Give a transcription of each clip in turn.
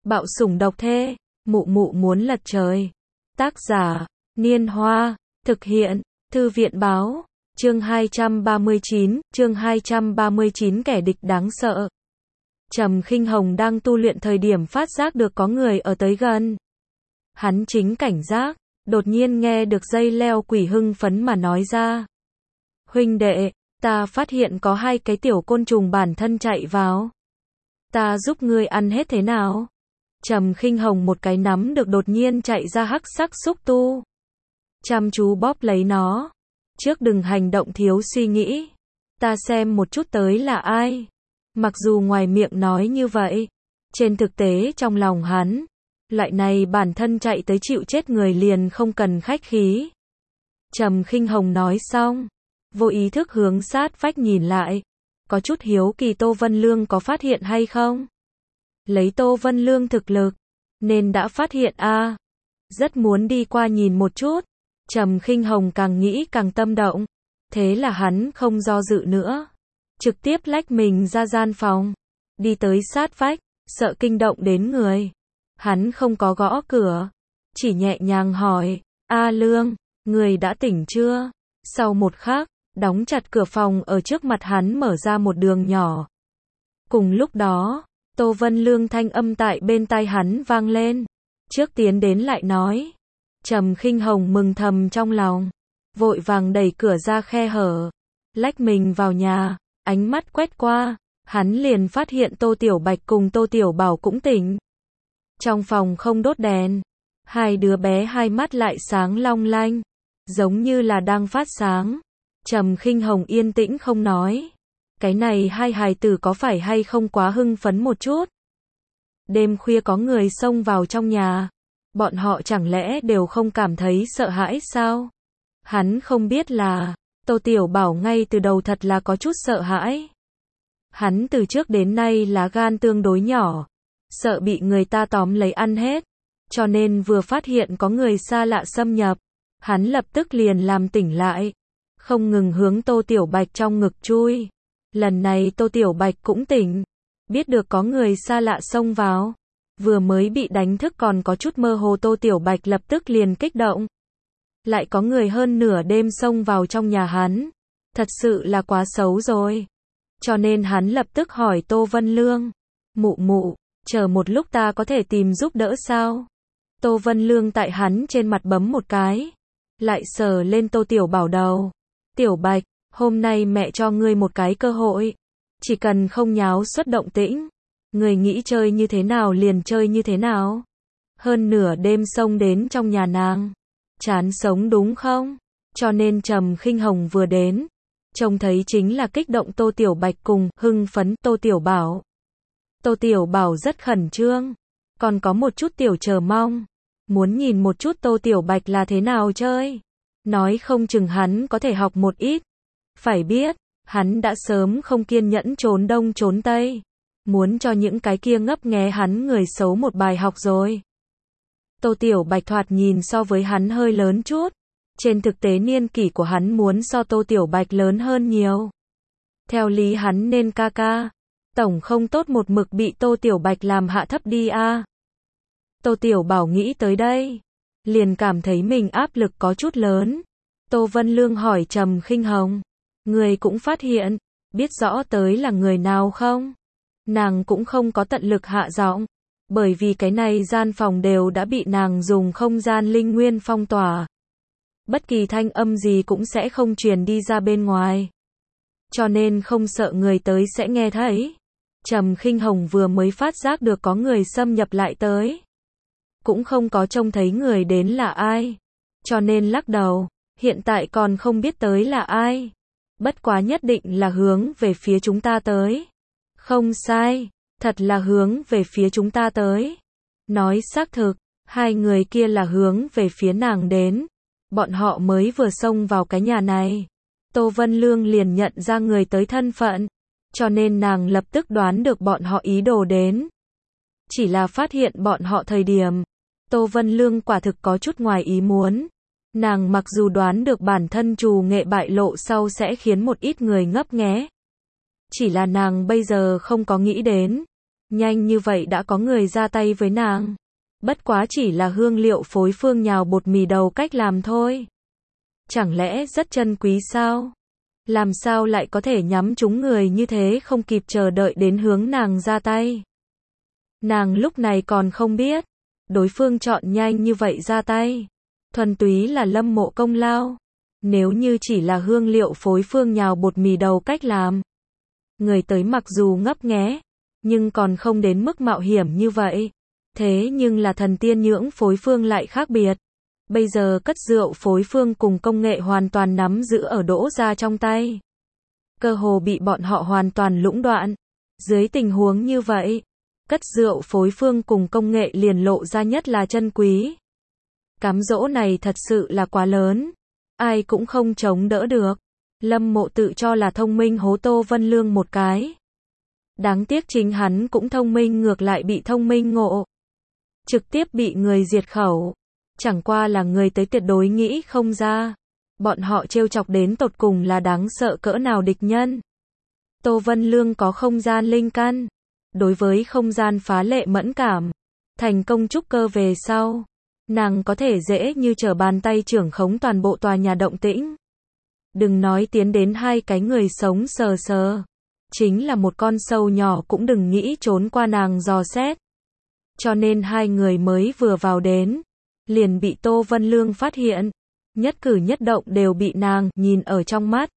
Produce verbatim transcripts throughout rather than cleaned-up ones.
Bạo sủng độc thê, mụ mụ muốn lật trời. Tác giả, Niên Hoa, thực hiện, Thư viện Báo, chương hai trăm ba mươi chín, chương hai trăm ba mươi chín kẻ địch đáng sợ. Trầm Khinh Hồng đang tu luyện thời điểm phát giác được có người ở tới gần. Hắn chính cảnh giác, đột nhiên nghe được dây leo quỷ hưng phấn mà nói ra. Huynh đệ, ta phát hiện có hai cái tiểu côn trùng bản thân chạy vào. Ta giúp ngươi ăn hết thế nào? Trầm Khinh Hồng một cái nắm được đột nhiên chạy ra hắc sắc xúc tu. Chăm chú bóp lấy nó. Trước đừng hành động thiếu suy nghĩ. Ta xem một chút tới là ai. Mặc dù ngoài miệng nói như vậy, trên thực tế trong lòng hắn, loại này bản thân chạy tới chịu chết người liền không cần khách khí. Trầm Khinh Hồng nói xong, vô ý thức hướng sát vách nhìn lại, có chút hiếu kỳ Tô Vân Lương có phát hiện hay không. Lấy Tô Vân Lương thực lực, nên đã phát hiện a. À. Rất muốn đi qua nhìn một chút. Trầm Khinh Hồng càng nghĩ càng tâm động, thế là hắn không do dự nữa, trực tiếp lách mình ra gian phòng, đi tới sát vách, sợ kinh động đến người. Hắn không có gõ cửa, chỉ nhẹ nhàng hỏi, A Lương, người đã tỉnh chưa? Sau một khắc, đóng chặt cửa phòng ở trước mặt hắn mở ra một đường nhỏ. Cùng lúc đó, Tô Vân Lương thanh âm tại bên tai hắn vang lên, trước tiến đến lại nói. Trầm Khinh Hồng mừng thầm trong lòng, vội vàng đẩy cửa ra khe hở, lách mình vào nhà, ánh mắt quét qua, hắn liền phát hiện Tô Tiểu Bạch cùng Tô Tiểu Bảo cũng tỉnh. Trong phòng không đốt đèn, hai đứa bé hai mắt lại sáng long lanh, giống như là đang phát sáng. Trầm Khinh Hồng yên tĩnh không nói, cái này hai hài tử có phải hay không quá hưng phấn một chút. Đêm khuya có người xông vào trong nhà, bọn họ chẳng lẽ đều không cảm thấy sợ hãi sao? Hắn không biết là, Tô Tiểu Bảo ngay từ đầu thật là có chút sợ hãi. Hắn từ trước đến nay là gan tương đối nhỏ, sợ bị người ta tóm lấy ăn hết, cho nên vừa phát hiện có người xa lạ xâm nhập, hắn lập tức liền làm tỉnh lại, không ngừng hướng Tô Tiểu Bạch trong ngực chui. Lần này Tô Tiểu Bạch cũng tỉnh, biết được có người xa lạ xông vào, vừa mới bị đánh thức còn có chút mơ hồ Tô Tiểu Bạch lập tức liền kích động. Lại có người hơn nửa đêm xông vào trong nhà hắn, thật sự là quá xấu rồi. Cho nên hắn lập tức hỏi Tô Vân Lương, mụ mụ, chờ một lúc ta có thể tìm giúp đỡ sao? Tô Vân Lương tại hắn trên mặt bấm một cái, lại sờ lên Tô Tiểu Bảo đầu. Tiểu Bạch, hôm nay mẹ cho ngươi một cái cơ hội, chỉ cần không nháo xuất động tĩnh, người nghĩ chơi như thế nào liền chơi như thế nào. Hơn nửa đêm xông đến trong nhà nàng, chán sống đúng không? Cho nên Trầm Khinh Hồng vừa đến, trông thấy chính là kích động Tô Tiểu Bạch cùng hưng phấn Tô Tiểu Bảo. Tô Tiểu Bảo rất khẩn trương, còn có một chút tiểu chờ mong, muốn nhìn một chút Tô Tiểu Bạch là thế nào chơi. Nói không chừng hắn có thể học một ít. Phải biết, hắn đã sớm không kiên nhẫn trốn đông trốn tây, muốn cho những cái kia ngấp nghé hắn người xấu một bài học rồi. Tô Tiểu Bạch thoạt nhìn so với hắn hơi lớn chút, trên thực tế niên kỷ của hắn muốn so Tô Tiểu Bạch lớn hơn nhiều. Theo lý hắn nên ca ca, tổng không tốt một mực bị Tô Tiểu Bạch làm hạ thấp đi a. À. Tô Tiểu Bảo nghĩ tới đây, liền cảm thấy mình áp lực có chút lớn. Tô Vân Lương hỏi Trầm Khinh Hồng, người cũng phát hiện, biết rõ tới là người nào không? Nàng cũng không có tận lực hạ giọng, bởi vì cái này gian phòng đều đã bị nàng dùng không gian linh nguyên phong tỏa. Bất kỳ thanh âm gì cũng sẽ không truyền đi ra bên ngoài. Cho nên không sợ người tới sẽ nghe thấy. Trầm Khinh Hồng vừa mới phát giác được có người xâm nhập lại tới, cũng không có trông thấy người đến là ai, cho nên lắc đầu, hiện tại còn không biết tới là ai. Bất quá nhất định là hướng về phía chúng ta tới. Không sai, thật là hướng về phía chúng ta tới. Nói xác thực, hai người kia là hướng về phía nàng đến. Bọn họ mới vừa xông vào cái nhà này. Tô Vân Lương liền nhận ra người tới thân phận, cho nên nàng lập tức đoán được bọn họ ý đồ đến. Chỉ là phát hiện bọn họ thời điểm, Tô Vân Lương quả thực có chút ngoài ý muốn. Nàng mặc dù đoán được bản thân trù nghệ bại lộ sau sẽ khiến một ít người ngấp nghé. Chỉ là nàng bây giờ không có nghĩ đến, Nhanh như vậy đã có người ra tay với nàng. Bất quá chỉ là hương liệu phối phương nhào bột mì đầu cách làm thôi. Chẳng lẽ rất chân quý sao? Làm sao lại có thể nhắm trúng người như thế không kịp chờ đợi đến hướng nàng ra tay? Nàng lúc này còn không biết, đối phương chọn nhanh như vậy ra tay, thuần túy là Lâm Mộ công lao. Nếu như chỉ là hương liệu phối phương nhào bột mì đầu cách làm, người tới mặc dù ngấp nghé, nhưng còn không đến mức mạo hiểm như vậy. Thế nhưng là thần tiên nhưỡng phối phương lại khác biệt. Bây giờ cất rượu phối phương cùng công nghệ hoàn toàn nắm giữ ở Đỗ gia trong tay. Cơ hồ bị bọn họ hoàn toàn lũng đoạn. Dưới tình huống như vậy, cất rượu phối phương cùng công nghệ liền lộ ra nhất là chân quý. Cám dỗ này thật sự là quá lớn. Ai cũng không chống đỡ được. Lâm Mộ tự cho là thông minh hố Tô Vân Lương một cái. Đáng tiếc chính hắn cũng thông minh ngược lại bị thông minh ngộ. Trực tiếp bị người diệt khẩu. Chẳng qua là người tới tuyệt đối nghĩ không ra. Bọn họ trêu chọc đến tột cùng là đáng sợ cỡ nào địch nhân. Tô Vân Lương có không gian linh căn. Đối với không gian phá lệ mẫn cảm. Thành công trúc cơ về sau. Nàng có thể dễ như trở bàn tay trưởng khống toàn bộ tòa nhà động tĩnh. Đừng nói tiến đến hai cái người sống sờ sờ. Chính là một con sâu nhỏ cũng đừng nghĩ trốn qua nàng dò xét. Cho nên hai người mới vừa vào đến, liền bị Tô Vân Lương phát hiện. Nhất cử nhất động đều bị nàng nhìn ở trong mắt.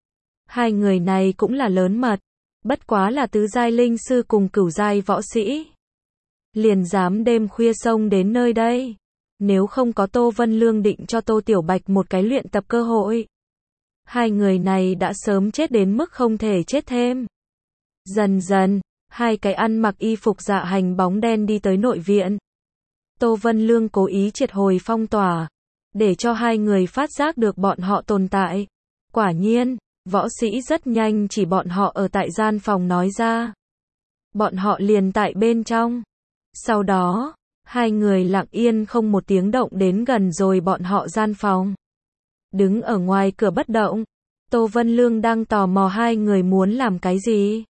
Hai người này cũng là lớn mật. Bất quá là tứ giai linh sư cùng cửu giai võ sĩ. Liền dám đêm khuya xông đến nơi đây. Nếu không có Tô Vân Lương định cho Tô Tiểu Bạch một cái luyện tập cơ hội, hai người này đã sớm chết đến mức không thể chết thêm. Dần dần, hai cái ăn mặc y phục dạ hành bóng đen đi tới nội viện. Tô Vân Lương cố ý triệt hồi phong tỏa, để cho hai người phát giác được bọn họ tồn tại. Quả nhiên, võ sĩ rất nhanh chỉ bọn họ ở tại gian phòng nói ra. Bọn họ liền tại bên trong. Sau đó, hai người lặng yên không một tiếng động đến gần rồi bọn họ gian phòng. Đứng ở ngoài cửa bất động, Tô Vân Lương đang tò mò hai người muốn làm cái gì.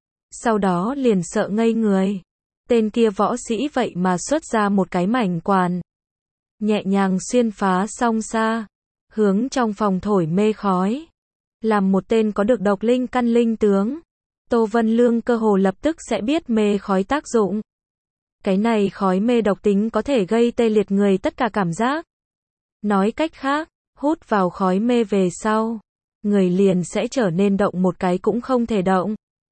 Sau đó liền sợ ngây người. Tên kia võ sĩ vậy mà xuất ra một cái mảnh quàn. Nhẹ nhàng xuyên phá song xa, hướng trong phòng thổi mê khói. Làm một tên có được độc linh căn linh tướng, Tô Vân Lương cơ hồ lập tức sẽ biết mê khói tác dụng. Cái này khói mê độc tính có thể gây tê liệt người tất cả cảm giác. Nói cách khác, hút vào khói mê về sau, người liền sẽ trở nên động một cái cũng không thể động.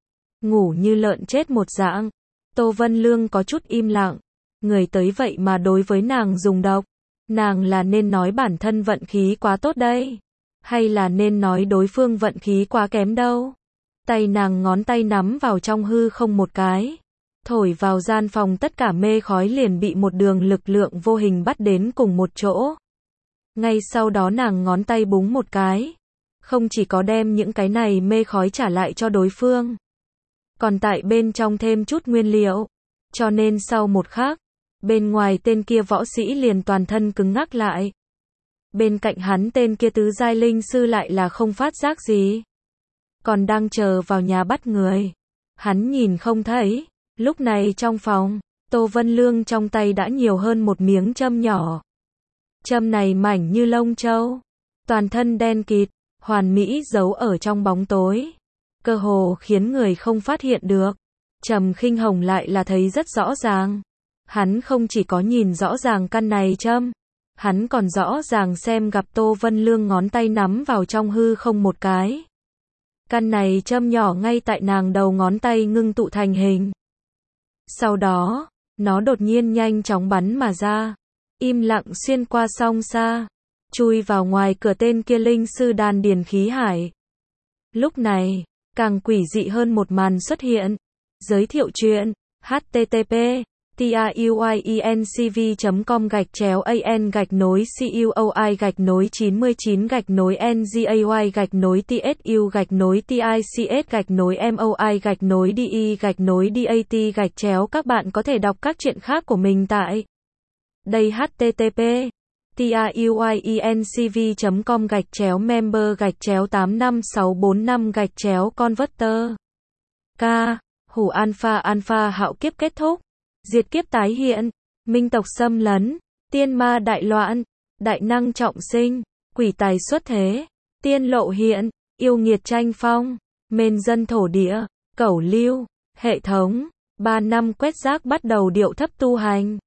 Ngủ như lợn chết một dạng. Tô Vân Lương có chút im lặng. Người tới vậy mà đối với nàng dùng độc. Nàng là nên nói bản thân vận khí quá tốt đây, hay là nên nói đối phương vận khí quá kém đâu. Tay nàng ngón tay nắm vào trong hư không một cái. Thổi vào gian phòng tất cả mê khói liền bị một đường lực lượng vô hình bắt đến cùng một chỗ. Ngay sau đó nàng ngón tay búng một cái. Không chỉ có đem những cái này mê khói trả lại cho đối phương, còn tại bên trong thêm chút nguyên liệu. Cho nên sau một khắc, bên ngoài tên kia võ sĩ liền toàn thân cứng ngắc lại. Bên cạnh hắn tên kia tứ giai linh sư lại là không phát giác gì. Còn đang chờ vào nhà bắt người. Hắn nhìn không thấy. Lúc này trong phòng, Tô Vân Lương trong tay đã nhiều hơn một miếng châm nhỏ. Châm này mảnh như lông trâu. Toàn thân đen kịt, hoàn mỹ giấu ở trong bóng tối. Cơ hồ khiến người không phát hiện được. Trầm Khinh Hồng lại là thấy rất rõ ràng. Hắn không chỉ có nhìn rõ ràng căn này châm, hắn còn rõ ràng xem gặp Tô Vân Lương ngón tay nắm vào trong hư không một cái. Căn này châm nhỏ ngay tại nàng đầu ngón tay ngưng tụ thành hình. Sau đó, nó đột nhiên nhanh chóng bắn mà ra, im lặng xuyên qua song xa, chui vào ngoài cửa tên kia linh sư đan điền khí hải. Lúc này, càng quỷ dị hơn một màn xuất hiện. Giới thiệu chuyện http tiuyencv chấm com gạch chéo an gạch nối cuoi gạch nối chín mươi chín gạch nối ngay gạch nối tsu gạch nối tics gạch nối moi gạch nối de gạch nối dat gạch chéo. Các bạn có thể đọc các chuyện khác của mình tại đây. Http tiuyencv chấm com gạch chéo member gạch chéo tám năm sáu bốn năm gạch chéo converter. K Hủ alpha alpha hạo kiếp kết thúc, diệt kiếp tái hiện, minh tộc xâm lấn, tiên ma đại loạn, đại năng trọng sinh, quỷ tài xuất thế, tiên lộ hiện, yêu nghiệt tranh phong, mền dân thổ địa, cẩu lưu, hệ thống, ba năm quét rác bắt đầu điệu thấp tu hành.